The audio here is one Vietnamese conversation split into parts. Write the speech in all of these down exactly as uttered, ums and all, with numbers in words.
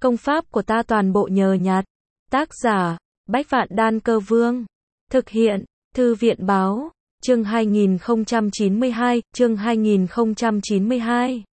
Công pháp của ta toàn bộ nhờ nhặt. Tác giả, Bách Vạn Đan Cơ Vương. Thực hiện, Thư viện Báo. Chương hai nghìn không trăm chín mươi hai, chương hai nghìn không trăm chín mươi hai.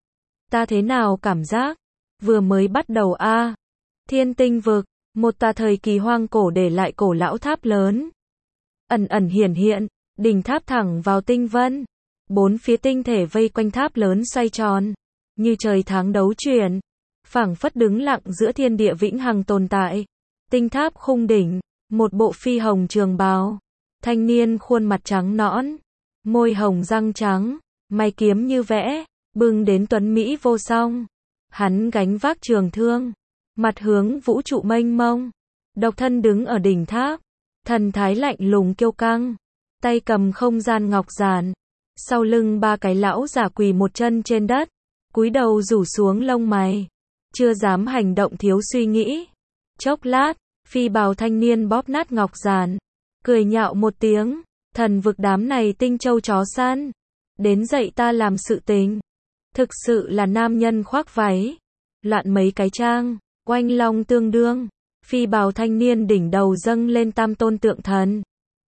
Ta thế nào cảm giác? Vừa mới bắt đầu a à. Thiên Tinh Vực, một tòa thời kỳ hoang cổ để lại cổ lão tháp lớn. Ẩn ẩn hiển hiện, đỉnh tháp thẳng vào tinh vân. Bốn phía tinh thể vây quanh tháp lớn xoay tròn, như trời tháng đấu chuyển, phảng phất đứng lặng giữa thiên địa vĩnh hằng tồn tại. Tinh tháp khung đỉnh, một bộ phi hồng trường bào, thanh niên khuôn mặt trắng nõn, môi hồng răng trắng, mày kiếm như vẽ, bừng đến tuấn mỹ vô song. Hắn gánh vác trường thương, mặt hướng vũ trụ mênh mông, độc thân đứng ở đỉnh tháp, thần thái lạnh lùng kiêu căng, tay cầm không gian ngọc giản. Sau lưng ba cái lão giả quỳ một chân trên đất, cúi đầu rủ xuống lông mày, chưa dám hành động thiếu suy nghĩ. Chốc lát, phi bào thanh niên bóp nát ngọc giản, cười nhạo một tiếng, thần vực đám này tinh châu chó săn, đến dạy ta làm sự tình. Thực sự là nam nhân khoác váy, loạn mấy cái trang, oanh long tương đương. Phi bào thanh niên đỉnh đầu dâng lên tam tôn tượng thần.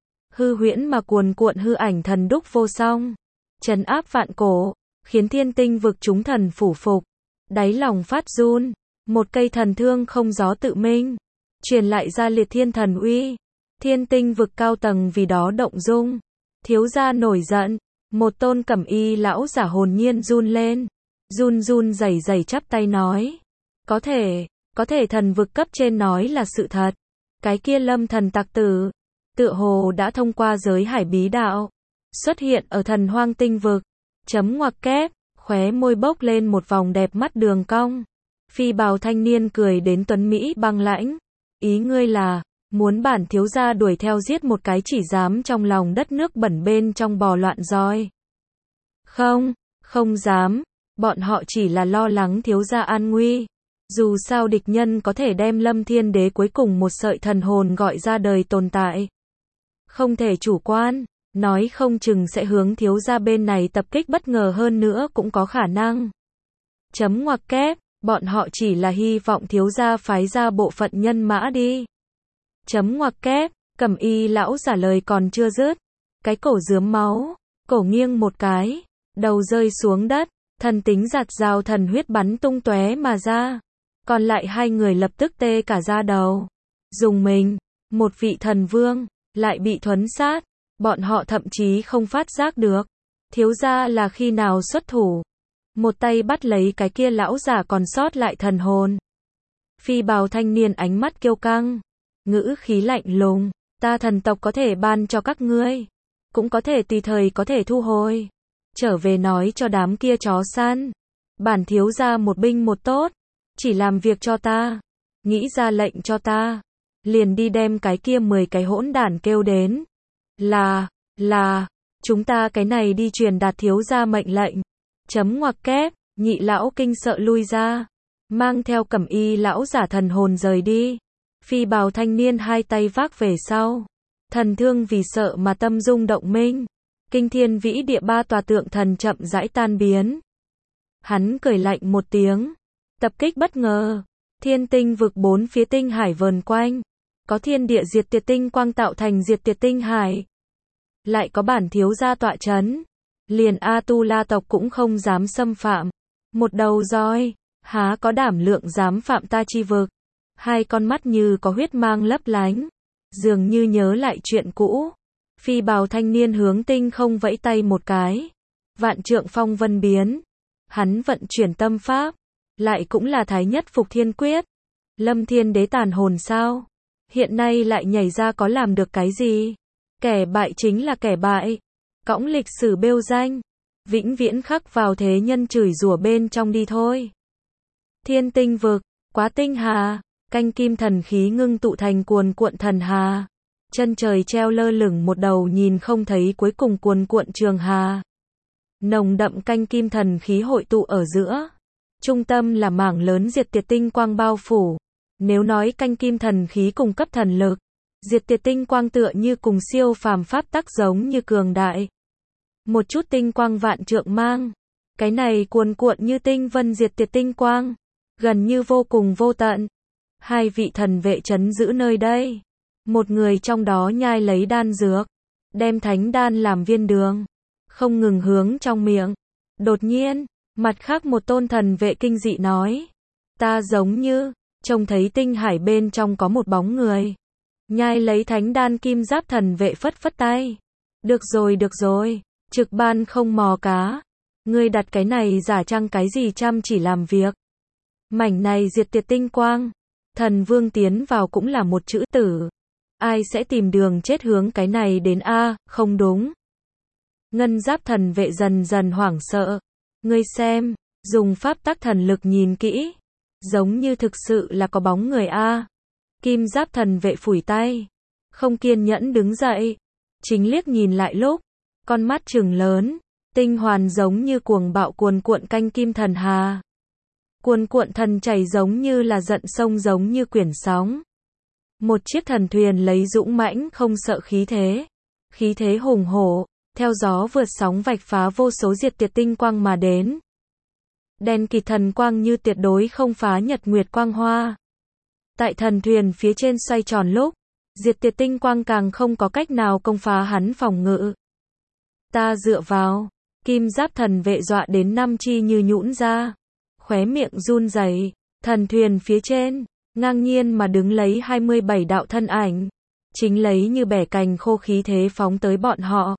Hư huyễn mà cuồn cuộn hư ảnh thần đúc vô song, trấn áp vạn cổ, khiến thiên tinh vực chúng thần phủ phục, đáy lòng phát run. Một cây thần thương không gió tự minh, truyền lại ra liệt thiên thần uy. Thiên tinh vực cao tầng vì đó động dung. Thiếu gia nổi giận, một tôn cẩm y lão giả hồn nhiên run lên, run run rẩy rẩy chắp tay nói: Có thể, có thể thần vực cấp trên nói là sự thật. Cái kia lâm thần tặc tử, tựa hồ đã thông qua giới hải bí đạo, xuất hiện ở thần hoang tinh vực. Chấm ngoặc kép, khóe môi bốc lên một vòng đẹp mắt đường cong. Phi bào thanh niên cười đến tuấn mỹ băng lãnh. Ý ngươi là, muốn bản thiếu gia đuổi theo giết một cái chỉ dám trong lòng đất nước bẩn bên trong bò loạn roi? Không, không dám, bọn họ chỉ là lo lắng thiếu gia an nguy. Dù sao địch nhân có thể đem Lâm Thiên Đế cuối cùng một sợi thần hồn gọi ra đời tồn tại. Không thể chủ quan, nói không chừng sẽ hướng thiếu gia bên này tập kích bất ngờ hơn nữa cũng có khả năng. Chấm ngoặc kép, bọn họ chỉ là hy vọng thiếu gia phái ra bộ phận nhân mã đi. Chấm ngoặc kép, cẩm y lão giả lời còn chưa dứt, cái cổ rướm máu, cổ nghiêng một cái, đầu rơi xuống đất, thần tính giạt rào thần huyết bắn tung tóe mà ra. Còn lại hai người lập tức tê cả da đầu, dùng mình, một vị thần vương lại bị thuấn sát, bọn họ thậm chí không phát giác được thiếu gia là khi nào xuất thủ, một tay bắt lấy cái kia lão giả còn sót lại thần hồn. Phi bào thanh niên ánh mắt kiêu căng, ngữ khí lạnh lùng: Ta thần tộc có thể ban cho các ngươi, cũng có thể tùy thời có thể thu hồi. Trở về nói cho đám kia chó săn, bản thiếu gia một binh một tốt, chỉ làm việc cho ta, nghĩ ra lệnh cho ta, liền đi đem cái kia mười cái hỗn đản kêu đến. Là, là, chúng ta cái này đi truyền đạt thiếu gia mệnh lệnh. Chấm ngoặc kép, nhị lão kinh sợ lui ra, mang theo cẩm y lão giả thần hồn rời đi. Phi bào thanh niên hai tay vác về sau, thần thương vì sợ mà tâm rung động minh. Kinh thiên vĩ địa ba tòa tượng thần chậm rãi tan biến. Hắn cười lạnh một tiếng, tập kích bất ngờ. Thiên tinh vực bốn phía tinh hải vờn quanh, có thiên địa diệt tiệt tinh quang tạo thành diệt tiệt tinh hải, lại có bản thiếu gia tọa chấn, liền A Tu La tộc cũng không dám xâm phạm. Một đầu roi, há có đảm lượng dám phạm ta chi vực. Hai con mắt như có huyết mang lấp lánh, dường như nhớ lại chuyện cũ. Phi bào thanh niên hướng tinh không vẫy tay một cái, vạn trượng phong vân biến. Hắn vận chuyển tâm pháp, lại cũng là thái nhất phục thiên quyết. Lâm Thiên Đế tàn hồn sao? Hiện nay lại nhảy ra có làm được cái gì? Kẻ bại chính là kẻ bại, cõng lịch sử bêu danh, vĩnh viễn khắc vào thế nhân chửi rủa bên trong đi thôi. Thiên tinh vực, quá tinh hà, canh kim thần khí ngưng tụ thành cuồn cuộn thần hà. Chân trời treo lơ lửng một đầu nhìn không thấy cuối cùng cuồn cuộn trường hà. Nồng đậm canh kim thần khí hội tụ ở giữa. Trung tâm là mảng lớn diệt tiệt tinh quang bao phủ. Nếu nói canh kim thần khí cung cấp thần lực, diệt tiệt tinh quang tựa như cùng siêu phàm pháp tắc giống như cường đại. Một chút tinh quang vạn trượng mang. Cái này cuồn cuộn như tinh vân diệt tiệt tinh quang. gần như vô cùng vô tận. Hai vị thần vệ trấn giữ nơi đây. Một người trong đó nhai lấy đan dược, đem thánh đan làm viên đường, không ngừng hướng trong miệng. Đột nhiên, mặt khác một tôn thần vệ kinh dị nói, ta giống như trông thấy tinh hải bên trong có một bóng người. Nhai lấy thánh đan kim giáp thần vệ phất phất tay. Được rồi được rồi, trực ban không mò cá. Ngươi đặt cái này giả trăng cái gì chăm chỉ làm việc. Mảnh này diệt tiệt tinh quang. Thần vương tiến vào cũng là một chữ tử. Ai sẽ tìm đường chết hướng cái này đến a, không đúng. Ngân giáp thần vệ dần dần hoảng sợ. Ngươi xem, dùng pháp tắc thần lực nhìn kỹ. Giống như thực sự là có bóng người a. Kim giáp thần vệ phủi tay. Không kiên nhẫn đứng dậy. Chính liếc nhìn lại lúc. Con mắt trừng lớn. Tinh hoàn giống như cuồng bạo cuồn cuộn canh kim thần hà. Cuồn cuộn thần chảy giống như là giận sông giống như quyển sóng. Một chiếc thần thuyền lấy dũng mãnh không sợ khí thế. Khí thế hùng hổ. Theo gió vượt sóng vạch phá vô số diệt tiệt tinh quang mà đến. Đen kịt thần quang như tuyệt đối không phá nhật nguyệt quang hoa. Tại thần thuyền phía trên xoay tròn lúc, diệt tiệt tinh quang càng không có cách nào công phá hắn phòng ngự. Ta dựa vào, kim giáp thần vệ dọa đến năm chi như nhũn ra, khóe miệng run rẩy. Thần thuyền phía trên, ngang nhiên mà đứng lấy hai mươi bảy đạo thân ảnh, chính lấy như bẻ cành khô khí thế phóng tới bọn họ.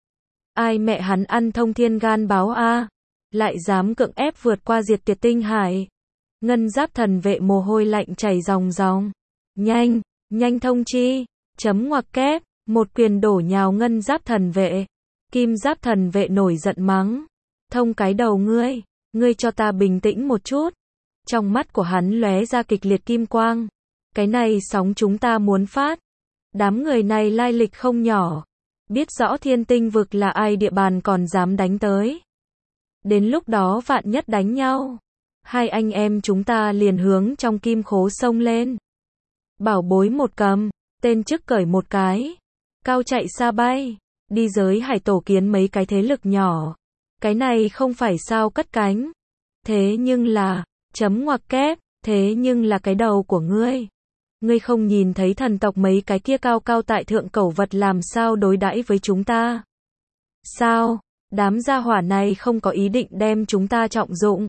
Ai mẹ hắn ăn thông thiên gan báo a, lại dám cưỡng ép vượt qua diệt tiệt tinh hải. Ngân giáp thần vệ mồ hôi lạnh chảy ròng ròng. Nhanh, nhanh thông chi, chấm ngoặc kép, một quyền đổ nhào ngân giáp thần vệ. Kim giáp thần vệ nổi giận mắng. Thông cái đầu ngươi, ngươi cho ta bình tĩnh một chút. Trong mắt của hắn lóe ra kịch liệt kim quang. Cái này sóng chúng ta muốn phát. Đám người này lai lịch không nhỏ. Biết rõ thiên tinh vực là ai địa bàn còn dám đánh tới. Đến lúc đó vạn nhất đánh nhau. Hai anh em chúng ta liền hướng trong kim khố xông lên. Bảo bối một cầm, tên chức cởi một cái. Cao chạy xa bay, đi giới hải tổ kiến mấy cái thế lực nhỏ. Cái này không phải sao cất cánh. Thế nhưng là, chấm ngoặc kép, thế nhưng là cái đầu của ngươi. Ngươi không nhìn thấy thần tộc mấy cái kia cao cao tại thượng cẩu vật làm sao đối đãi với chúng ta. Sao, đám gia hỏa này không có ý định đem chúng ta trọng dụng.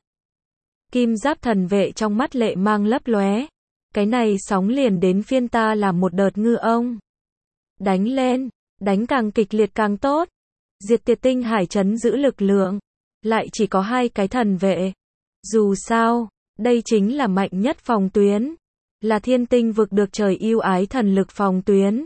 Kim giáp thần vệ trong mắt lệ mang lấp lóe. Cái này sóng liền đến phiên ta làm một đợt ngư ông. Đánh lên, đánh càng kịch liệt càng tốt. Diệt tiệt tinh hải trấn giữ lực lượng. Lại chỉ có hai cái thần vệ. Dù sao, đây chính là mạnh nhất phòng tuyến. Là thiên tinh vực được trời yêu ái thần lực phòng tuyến.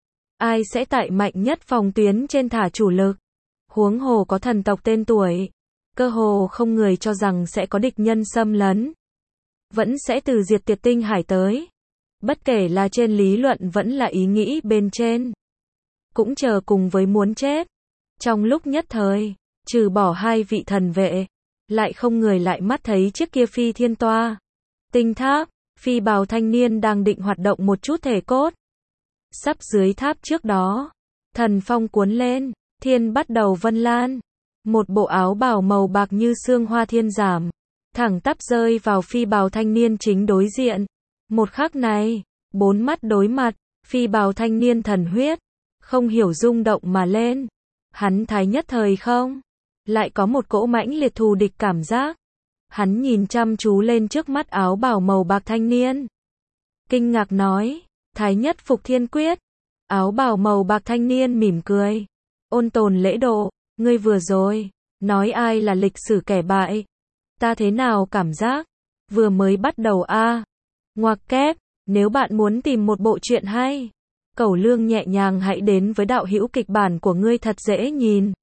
Ai sẽ tại mạnh nhất phòng tuyến trên thả chủ lực. Huống hồ có thần tộc tên tuổi. Cơ hồ không người cho rằng sẽ có địch nhân xâm lấn. Vẫn sẽ từ diệt tiệt tinh hải tới. Bất kể là trên lý luận vẫn là ý nghĩ bên trên. Cũng chờ cùng với muốn chết. Trong lúc nhất thời, trừ bỏ hai vị thần vệ, lại không người lại mắt thấy chiếc kia phi thiên toa. Tinh tháp, phi bào thanh niên đang định hoạt động một chút thể cốt. Sắp dưới tháp trước đó, thần phong cuốn lên, thiên bắt đầu vân lan. Một bộ áo bào màu bạc như sương hoa thiên giảm, thẳng tắp rơi vào phi bào thanh niên chính đối diện. Một khắc này, bốn mắt đối mặt, phi bào thanh niên thần huyết, không hiểu rung động mà lên. Hắn thái nhất thời không, lại có một cỗ mãnh liệt thù địch cảm giác. Hắn nhìn chăm chú lên trước mắt áo bào màu bạc thanh niên. Kinh ngạc nói, thái nhất phục thiên quyết. Áo bào màu bạc thanh niên mỉm cười. Ôn tồn lễ độ, ngươi vừa rồi, nói ai là lịch sử kẻ bại. Ta thế nào cảm giác, vừa mới bắt đầu a à. Ngoặc kép, nếu bạn muốn tìm một bộ truyện hay, Cẩu Lương nhẹ nhàng hãy đến với đạo hữu kịch bản của ngươi thật dễ nhìn.